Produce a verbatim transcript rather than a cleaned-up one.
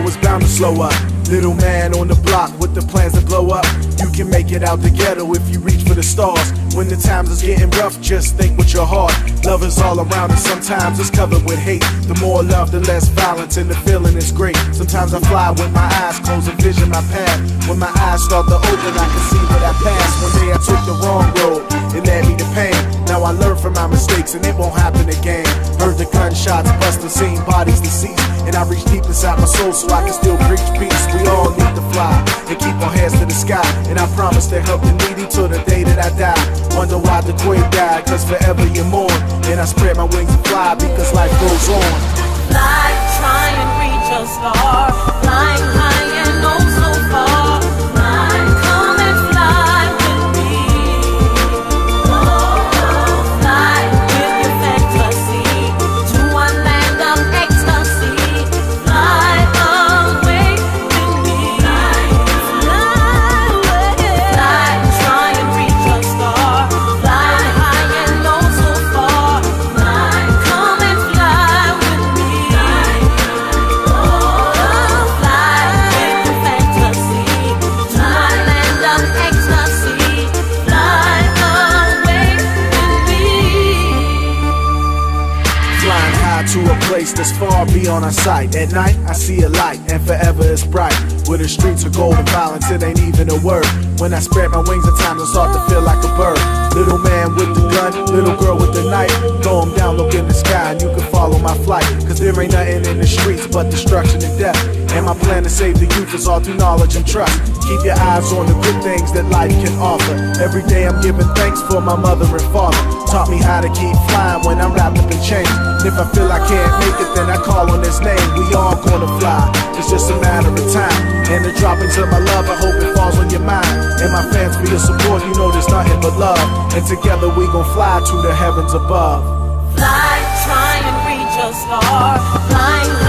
it's bound to slow up. Little man on the block with the plans to blow up. You can make it out the ghetto if you reach for the stars. When the times is getting rough, just think with your heart. Love is all around and sometimes it's covered with hate. The more love, the less violence, and the feeling is great. Sometimes I fly with my eyes closed and vision my path. When my eyes start to open, I can see what I passed. One day I took the wrong road, it led me to pain. Now I learn from my mistakes and it won't happen again. Heard the gunshots bust and seen bodies deceased, and I reach deep inside my soul so I can still preach peace. We all need to fly and keep our heads to the sky, and I promise to help the needy till the day that I die. Wonder why the queen died, cause forever you mourn. And I spread my wings and fly because life goes on. Fly, try and reach a star. Flying high and oh so far. Fly, come and fly with me. Oh, fly with your fantasy to a land of ecstasy. Fly away with me. Fly away. Fly, try and reach a star. Fly high and oh so far. Fly, come and fly with me. Oh, fly with your fantasy to a land of ecstasy. Fly away with me. Flying high to a place that's far beyond our sight. At night, I see a light, and forever it's bright. Where the streets are golden violence, it ain't even a word. When I spread my wings, at times I start to feel like a bird. Little man with the gun, little girl with the knife. Throw 'em down, look in the sky, and you can follow my flight. Cause there ain't nothing in the streets but destruction and death. And my plan to save the youth is all through knowledge and trust. Keep your eyes on the good things that life can offer. Every day I'm giving thanks for my mother and father. Taught me how to keep flying when I'm wrapped up in chains. And if I feel I can't make it, then I call on his name. We all gonna fly, it's just a matter of time. And the droppings of my love, I hope it falls on your mind. And my fans for your support, you know there's nothing but love. And together we gon' fly to the heavens above. Fly, try and reach a star. Flying